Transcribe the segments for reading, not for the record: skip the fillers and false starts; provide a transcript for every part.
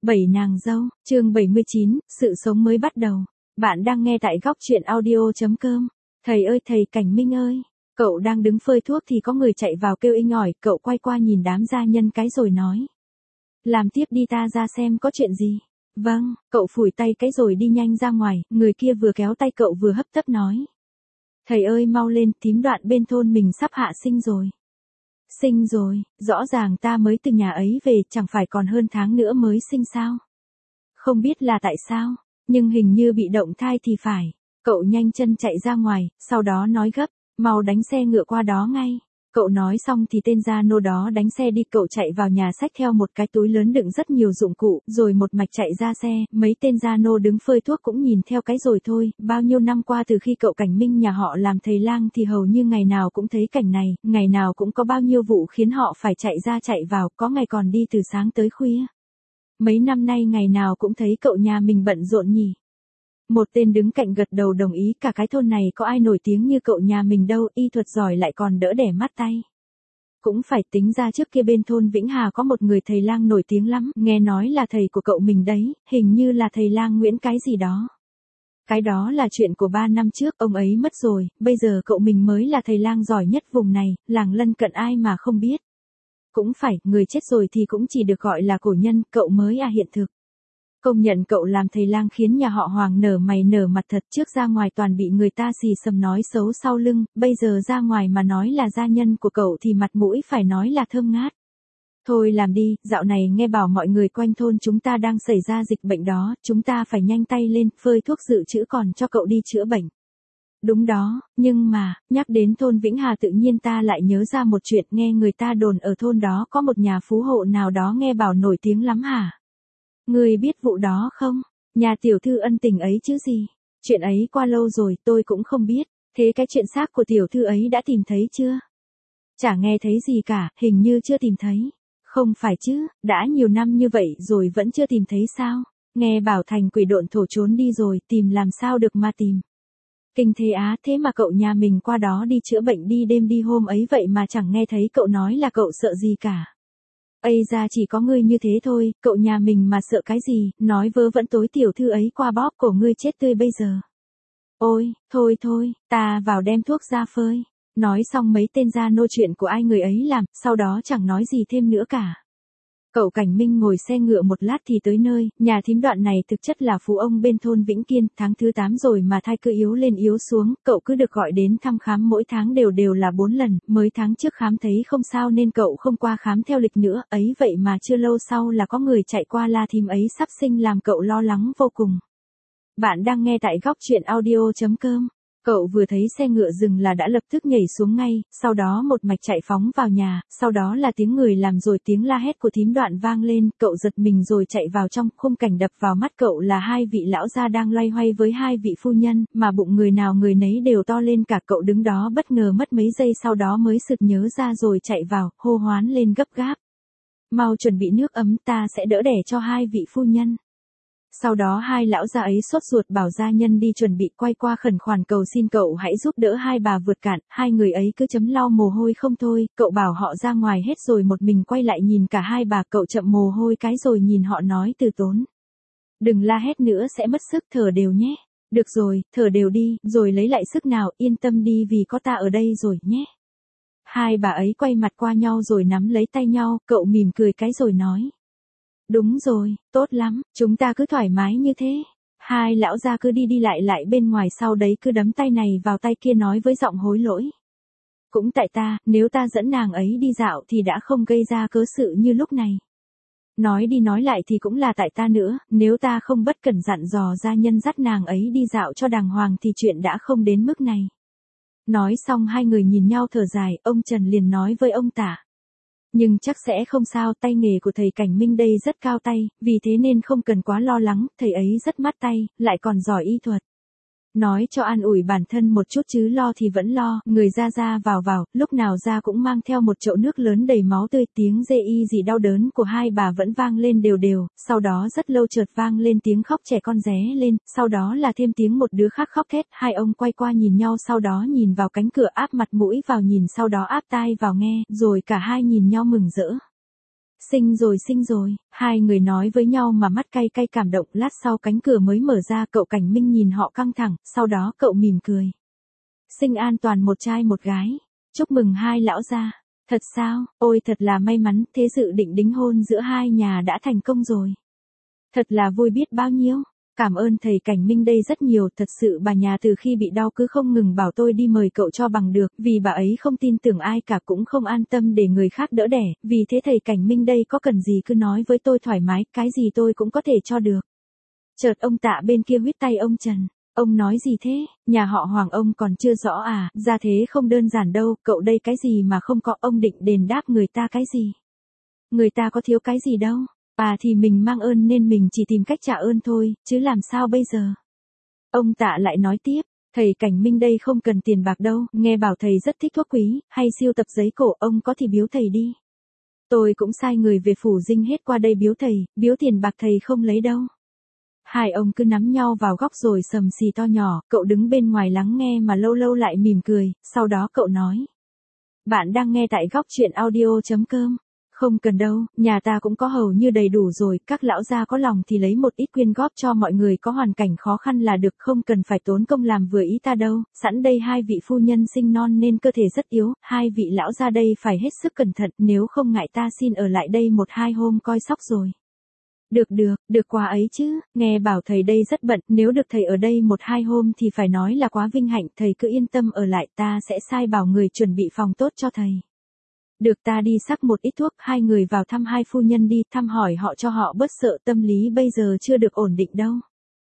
Bảy nàng dâu, chương 79, sự sống mới bắt đầu. Bạn đang nghe tại góc truyện audio.com. Thầy ơi thầy Cảnh Minh ơi, cậu đang đứng phơi thuốc thì có người chạy vào kêu inh ỏi, cậu quay qua nhìn đám gia nhân cái rồi nói. Làm tiếp đi, ta ra xem có chuyện gì. Vâng, cậu phủi tay cái rồi đi nhanh ra ngoài, người kia vừa kéo tay cậu vừa hấp tấp nói. Thầy ơi mau lên, thím Đoạn bên thôn mình sắp hạ sinh rồi. Sinh rồi, rõ ràng ta mới từ nhà ấy về, chẳng phải còn hơn tháng nữa mới sinh sao? Không biết là tại sao, nhưng hình như bị động thai thì phải. Cậu nhanh chân chạy ra ngoài, sau đó nói gấp, mau đánh xe ngựa qua đó ngay. Cậu nói xong thì tên gia nô đó đánh xe đi, cậu chạy vào nhà xách theo một cái túi lớn đựng rất nhiều dụng cụ, rồi một mạch chạy ra xe, mấy tên gia nô đứng phơi thuốc cũng nhìn theo cái rồi thôi, bao nhiêu năm qua từ khi cậu Cảnh Minh nhà họ làm thầy lang thì hầu như ngày nào cũng thấy cảnh này, ngày nào cũng có bao nhiêu vụ khiến họ phải chạy ra chạy vào, có ngày còn đi từ sáng tới khuya. Mấy năm nay ngày nào cũng thấy cậu nhà mình bận rộn nhỉ. Một tên đứng cạnh gật đầu đồng ý, cả cái thôn này có ai nổi tiếng như cậu nhà mình đâu, y thuật giỏi lại còn đỡ đẻ mắt tay. Cũng phải tính ra trước kia bên thôn Vĩnh Hà có một người thầy lang nổi tiếng lắm, nghe nói là thầy của cậu mình đấy, hình như là thầy lang Nguyễn cái gì đó. Cái đó là chuyện của 3 năm trước, ông ấy mất rồi, bây giờ cậu mình mới là thầy lang giỏi nhất vùng này, làng lân cận ai mà không biết. Cũng phải, người chết rồi thì cũng chỉ được gọi là cổ nhân, cậu mới hiện thực. Công nhận cậu làm thầy lang khiến nhà họ Hoàng nở mày nở mặt thật, trước ra ngoài toàn bị người ta xì xầm nói xấu sau lưng, bây giờ ra ngoài mà nói là gia nhân của cậu thì mặt mũi phải nói là thơm ngát. Thôi làm đi, dạo này nghe bảo mọi người quanh thôn chúng ta đang xảy ra dịch bệnh đó, chúng ta phải nhanh tay lên, phơi thuốc dự trữ còn cho cậu đi chữa bệnh. Đúng đó, nhưng mà, nhắc đến thôn Vĩnh Hà tự nhiên ta lại nhớ ra một chuyện, nghe người ta đồn ở thôn đó có một nhà phú hộ nào đó nghe bảo nổi tiếng lắm hả? Người biết vụ đó không? Nhà tiểu thư ân tình ấy chứ gì? Chuyện ấy qua lâu rồi tôi cũng không biết, thế cái chuyện xác của tiểu thư ấy đã tìm thấy chưa? Chả nghe thấy gì cả, hình như chưa tìm thấy. Không phải chứ, đã nhiều năm như vậy rồi vẫn chưa tìm thấy sao? Nghe bảo thành quỷ độn thổ trốn đi rồi, tìm làm sao được mà tìm. Kinh thế á, thế mà cậu nhà mình qua đó đi chữa bệnh đi đêm đi hôm ấy vậy mà chẳng nghe thấy cậu nói là cậu sợ gì cả. Ây ra chỉ có ngươi như thế thôi, cậu nhà mình mà sợ cái gì, nói vớ vẩn tối tiểu thư ấy qua bóp cổ ngươi chết tươi bây giờ. Ôi, thôi, ta vào đem thuốc ra phơi. Nói xong mấy tên gia nô chuyện của ai người ấy làm, sau đó chẳng nói gì thêm nữa cả. Cậu Cảnh Minh ngồi xe ngựa một lát thì tới nơi, nhà thím Đoạn này thực chất là phú ông bên thôn Vĩnh Kiên, tháng thứ 8 rồi mà thai cứ yếu lên yếu xuống, cậu cứ được gọi đến thăm khám mỗi tháng đều là 4 lần, mới tháng trước khám thấy không sao nên cậu không qua khám theo lịch nữa, ấy vậy mà chưa lâu sau là có người chạy qua la thím ấy sắp sinh làm cậu lo lắng vô cùng. Bạn đang nghe tại góc truyện audio.com. Cậu vừa thấy xe ngựa dừng là đã lập tức nhảy xuống ngay, sau đó một mạch chạy phóng vào nhà, sau đó là tiếng người làm rồi tiếng la hét của thím Đoạn vang lên, cậu giật mình rồi chạy vào trong, khung cảnh đập vào mắt cậu là hai vị lão gia đang loay hoay với hai vị phu nhân, mà bụng người nào người nấy đều to lên cả, cậu đứng đó bất ngờ mất mấy giây sau đó mới sực nhớ ra rồi chạy vào, hô hoán lên gấp gáp. Mau chuẩn bị nước ấm, ta sẽ đỡ đẻ cho hai vị phu nhân. Sau đó hai lão gia ấy sốt ruột bảo gia nhân đi chuẩn bị, quay qua khẩn khoản cầu xin cậu hãy giúp đỡ hai bà vượt cạn, hai người ấy cứ chấm lau mồ hôi không thôi, cậu bảo họ ra ngoài hết rồi một mình quay lại nhìn cả hai bà, cậu chậm mồ hôi cái rồi nhìn họ nói từ tốn. Đừng la hét nữa sẽ mất sức, thở đều nhé. Được rồi, thở đều đi, rồi lấy lại sức nào, yên tâm đi vì có ta ở đây rồi nhé. Hai bà ấy quay mặt qua nhau rồi nắm lấy tay nhau, cậu mỉm cười cái rồi nói. Đúng rồi, tốt lắm, chúng ta cứ thoải mái như thế. Hai lão gia cứ đi lại bên ngoài, sau đấy cứ đấm tay này vào tay kia nói với giọng hối lỗi. Cũng tại ta, nếu ta dẫn nàng ấy đi dạo thì đã không gây ra cớ sự như lúc này. Nói đi nói lại thì cũng là tại ta nữa, nếu ta không bất cẩn dặn dò gia nhân dắt nàng ấy đi dạo cho đàng hoàng thì chuyện đã không đến mức này. Nói xong hai người nhìn nhau thở dài, ông Trần liền nói với ông Tả. Nhưng chắc sẽ không sao, tay nghề của thầy Cảnh Minh đây rất cao tay, vì thế nên không cần quá lo lắng, thầy ấy rất mát tay, lại còn giỏi y thuật. Nói cho an ủi bản thân một chút chứ lo thì vẫn lo, người ra vào, lúc nào ra cũng mang theo một chậu nước lớn đầy máu tươi, tiếng rê y gì đau đớn của hai bà vẫn vang lên đều, sau đó rất lâu chợt vang lên tiếng khóc trẻ con ré lên, sau đó là thêm tiếng một đứa khác khóc thét, hai ông quay qua nhìn nhau sau đó nhìn vào cánh cửa áp mặt mũi vào nhìn sau đó áp tai vào nghe, rồi cả hai nhìn nhau mừng rỡ. Sinh rồi, hai người nói với nhau mà mắt cay cay cảm động, lát sau cánh cửa mới mở ra, cậu Cảnh Minh nhìn họ căng thẳng, sau đó cậu mỉm cười. Sinh an toàn một trai một gái. Chúc mừng hai lão gia. Thật sao, ôi thật là may mắn, thế dự định đính hôn giữa hai nhà đã thành công rồi. Thật là vui biết bao nhiêu. Cảm ơn thầy Cảnh Minh đây rất nhiều, thật sự bà nhà từ khi bị đau cứ không ngừng bảo tôi đi mời cậu cho bằng được, vì bà ấy không tin tưởng ai cả cũng không an tâm để người khác đỡ đẻ, vì thế thầy Cảnh Minh đây có cần gì cứ nói với tôi thoải mái, cái gì tôi cũng có thể cho được. Chợt ông Tạ bên kia huýt tay ông Trần. Ông nói gì thế, nhà họ Hoàng ông còn chưa rõ à, ra thế không đơn giản đâu, cậu đây cái gì mà không có, ông định đền đáp người ta cái gì. Người ta có thiếu cái gì đâu. Thì mình mang ơn nên mình chỉ tìm cách trả ơn thôi, chứ làm sao bây giờ. Ông Tạ lại nói tiếp, thầy Cảnh Minh đây không cần tiền bạc đâu, nghe bảo thầy rất thích thuốc quý, hay siêu tập giấy cổ, ông có thì biếu thầy đi. Tôi cũng sai người về phủ dinh hết qua đây biếu thầy, biếu tiền bạc thầy không lấy đâu. Hai ông cứ nắm nhau vào góc rồi sầm xì to nhỏ, cậu đứng bên ngoài lắng nghe mà lâu lâu lại mỉm cười, sau đó cậu nói. Bạn đang nghe tại góc chuyện audio.com. Không cần đâu, nhà ta cũng có hầu như đầy đủ rồi, các lão gia có lòng thì lấy một ít quyên góp cho mọi người có hoàn cảnh khó khăn là được, không cần phải tốn công làm vừa ý ta đâu, sẵn đây hai vị phu nhân sinh non nên cơ thể rất yếu, hai vị lão gia đây phải hết sức cẩn thận, nếu không ngại ta xin ở lại đây 1-2 hôm coi sóc rồi. Được quá ấy chứ, nghe bảo thầy đây rất bận, nếu được thầy ở đây 1-2 hôm thì phải nói là quá vinh hạnh, thầy cứ yên tâm ở lại, ta sẽ sai bảo người chuẩn bị phòng tốt cho thầy. Được, ta đi sắc một ít thuốc, hai người vào thăm hai phu nhân đi, thăm hỏi họ cho họ bớt sợ, tâm lý bây giờ chưa được ổn định đâu.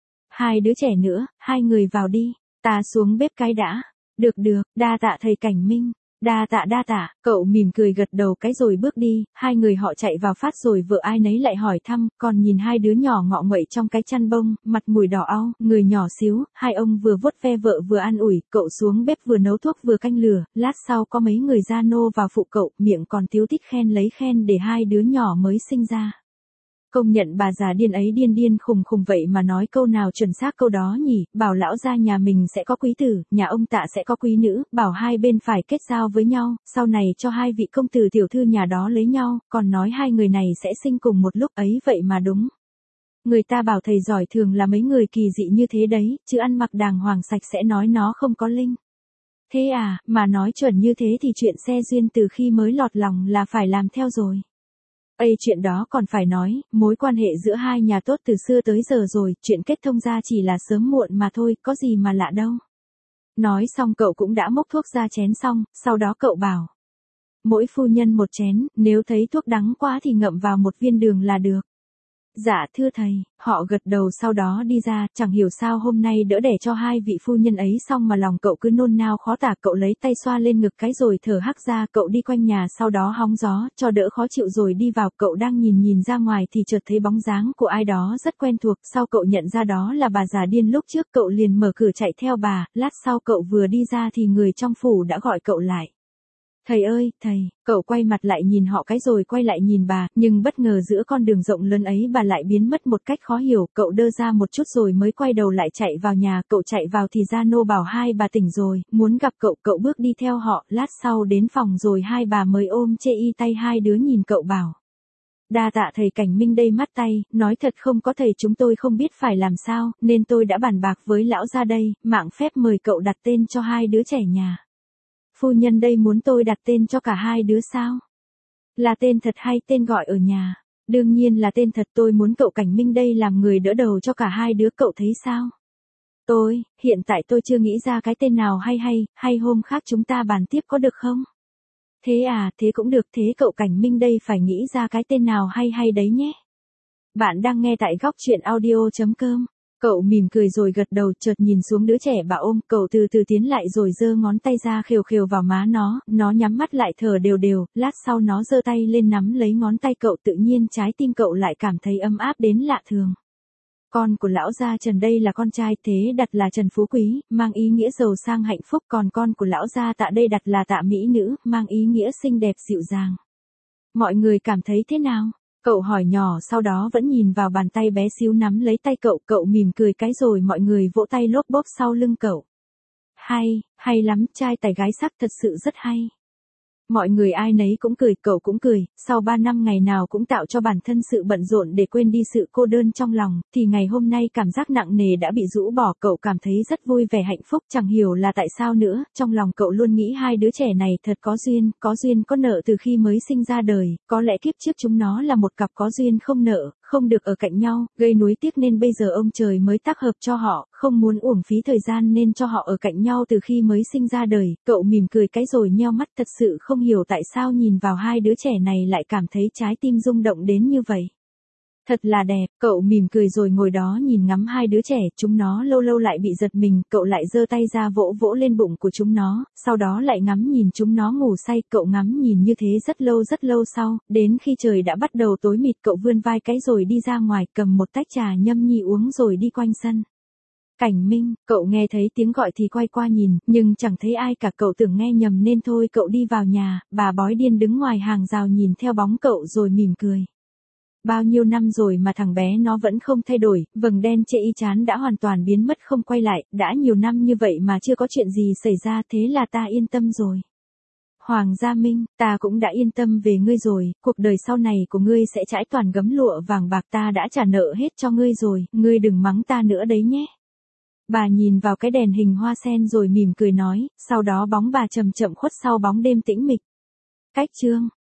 Hai đứa trẻ nữa, hai người vào đi, ta xuống bếp cái đã. Được, đa tạ thầy Cảnh Minh. Đa tạ, cậu mỉm cười gật đầu cái rồi bước đi, hai người họ chạy vào phát rồi vợ ai nấy lại hỏi thăm, còn nhìn hai đứa nhỏ ngọ nguậy trong cái chăn bông, mặt mũi đỏ au, người nhỏ xíu, hai ông vừa vuốt ve vợ vừa an ủi, cậu xuống bếp vừa nấu thuốc vừa canh lửa, lát sau có mấy người gia nô vào phụ cậu, miệng còn tíu tít khen lấy khen để hai đứa nhỏ mới sinh ra. Công nhận bà già điên ấy điên khùng vậy mà nói câu nào chuẩn xác câu đó nhỉ, bảo lão gia nhà mình sẽ có quý tử, nhà ông Tạ sẽ có quý nữ, bảo hai bên phải kết giao với nhau, sau này cho hai vị công tử tiểu thư nhà đó lấy nhau, còn nói hai người này sẽ sinh cùng một lúc ấy vậy mà đúng. Người ta bảo thầy giỏi thường là mấy người kỳ dị như thế đấy, chứ ăn mặc đàng hoàng sạch sẽ nói nó không có linh. Thế à, mà nói chuẩn như thế thì chuyện xe duyên từ khi mới lọt lòng là phải làm theo rồi. Chuyện đó còn phải nói, mối quan hệ giữa hai nhà tốt từ xưa tới giờ rồi, chuyện kết thông ra chỉ là sớm muộn mà thôi, có gì mà lạ đâu. Nói xong cậu cũng đã múc thuốc ra chén xong, sau đó cậu bảo. Mỗi phu nhân một chén, nếu thấy thuốc đắng quá thì ngậm vào một viên đường là được. Dạ thưa thầy, họ gật đầu sau đó đi ra, chẳng hiểu sao hôm nay đỡ đẻ cho hai vị phu nhân ấy xong mà lòng cậu cứ nôn nao khó tả, cậu lấy tay xoa lên ngực cái rồi thở hắt ra, cậu đi quanh nhà sau đó hóng gió, cho đỡ khó chịu rồi đi vào, cậu đang nhìn ra ngoài thì chợt thấy bóng dáng của ai đó rất quen thuộc, sau cậu nhận ra đó là bà già điên lúc trước, cậu liền mở cửa chạy theo bà, lát sau cậu vừa đi ra thì người trong phủ đã gọi cậu lại. Thầy ơi, thầy, cậu quay mặt lại nhìn họ cái rồi quay lại nhìn bà, nhưng bất ngờ giữa con đường rộng lớn ấy bà lại biến mất một cách khó hiểu, cậu đơ ra một chút rồi mới quay đầu lại chạy vào nhà, cậu chạy vào thì gia nô bảo hai bà tỉnh rồi, muốn gặp cậu, cậu bước đi theo họ, lát sau đến phòng rồi hai bà mới ôm chê y tay hai đứa nhìn cậu bảo. Đa tạ thầy Cảnh Minh đây mắt tay, nói thật không có thầy chúng tôi không biết phải làm sao, nên tôi đã bàn bạc với lão gia đây, mạng phép mời cậu đặt tên cho hai đứa trẻ nhà. Phu nhân đây muốn tôi đặt tên cho cả hai đứa sao? Là tên thật hay tên gọi ở nhà? Đương nhiên là tên thật, tôi muốn cậu Cảnh Minh đây làm người đỡ đầu cho cả hai đứa, cậu thấy sao? Hiện tại tôi chưa nghĩ ra cái tên nào hay hôm khác chúng ta bàn tiếp có được không? Thế à, thế cũng được, thế cậu Cảnh Minh đây phải nghĩ ra cái tên nào hay đấy nhé. Bạn đang nghe tại góc chuyện audio.com. Cậu mỉm cười rồi gật đầu, chợt nhìn xuống đứa trẻ bà ôm, cậu từ từ tiến lại rồi giơ ngón tay ra khều vào má nó nhắm mắt lại thở đều, lát sau nó giơ tay lên nắm lấy ngón tay cậu, tự nhiên trái tim cậu lại cảm thấy ấm áp đến lạ thường. Con của lão gia Trần đây là con trai, thế đặt là Trần Phú Quý, mang ý nghĩa giàu sang hạnh phúc, còn con của lão gia Tạ đây đặt là Tạ Mỹ Nữ, mang ý nghĩa xinh đẹp dịu dàng. Mọi người cảm thấy thế nào? Cậu hỏi nhỏ, sau đó vẫn nhìn vào bàn tay bé xíu nắm lấy tay cậu mỉm cười cái rồi mọi người vỗ tay lốp bốp sau lưng cậu. Hay lắm, trai tài gái sắc thật sự rất hay. Mọi người ai nấy cũng cười, cậu cũng cười, sau 3 năm ngày nào cũng tạo cho bản thân sự bận rộn để quên đi sự cô đơn trong lòng, thì ngày hôm nay cảm giác nặng nề đã bị rũ bỏ, cậu cảm thấy rất vui vẻ hạnh phúc, chẳng hiểu là tại sao nữa, trong lòng cậu luôn nghĩ hai đứa trẻ này thật có duyên có nợ từ khi mới sinh ra đời, có lẽ kiếp trước chúng nó là một cặp có duyên không nợ, không được ở cạnh nhau, gây nuối tiếc nên bây giờ ông trời mới tác hợp cho họ, không muốn uổng phí thời gian nên cho họ ở cạnh nhau từ khi mới sinh ra đời, cậu mỉm cười cái rồi nheo mắt thật sự không hiểu tại sao nhìn vào hai đứa trẻ này lại cảm thấy trái tim rung động đến như vậy. Thật là đẹp, cậu mỉm cười rồi ngồi đó nhìn ngắm hai đứa trẻ, chúng nó lâu lâu lại bị giật mình, cậu lại giơ tay ra vỗ vỗ lên bụng của chúng nó, sau đó lại ngắm nhìn chúng nó ngủ say, cậu ngắm nhìn như thế rất lâu sau, đến khi trời đã bắt đầu tối mịt cậu vươn vai cái rồi đi ra ngoài cầm một tách trà nhâm nhi uống rồi đi quanh sân. Cảnh Minh, cậu nghe thấy tiếng gọi thì quay qua nhìn, nhưng chẳng thấy ai cả, cậu tưởng nghe nhầm nên thôi cậu đi vào nhà, bà bói điên đứng ngoài hàng rào nhìn theo bóng cậu rồi mỉm cười. Bao nhiêu năm rồi mà thằng bé nó vẫn không thay đổi, vầng đen chệ y chán đã hoàn toàn biến mất không quay lại, đã nhiều năm như vậy mà chưa có chuyện gì xảy ra, thế là ta yên tâm rồi. Hoàng Gia Minh, ta cũng đã yên tâm về ngươi rồi, cuộc đời sau này của ngươi sẽ trải toàn gấm lụa vàng bạc, ta đã trả nợ hết cho ngươi rồi, ngươi đừng mắng ta nữa đấy nhé. Bà nhìn vào cái đèn hình hoa sen rồi mỉm cười nói, sau đó bóng bà chậm chậm khuất sau bóng đêm tĩnh mịch. Cách chương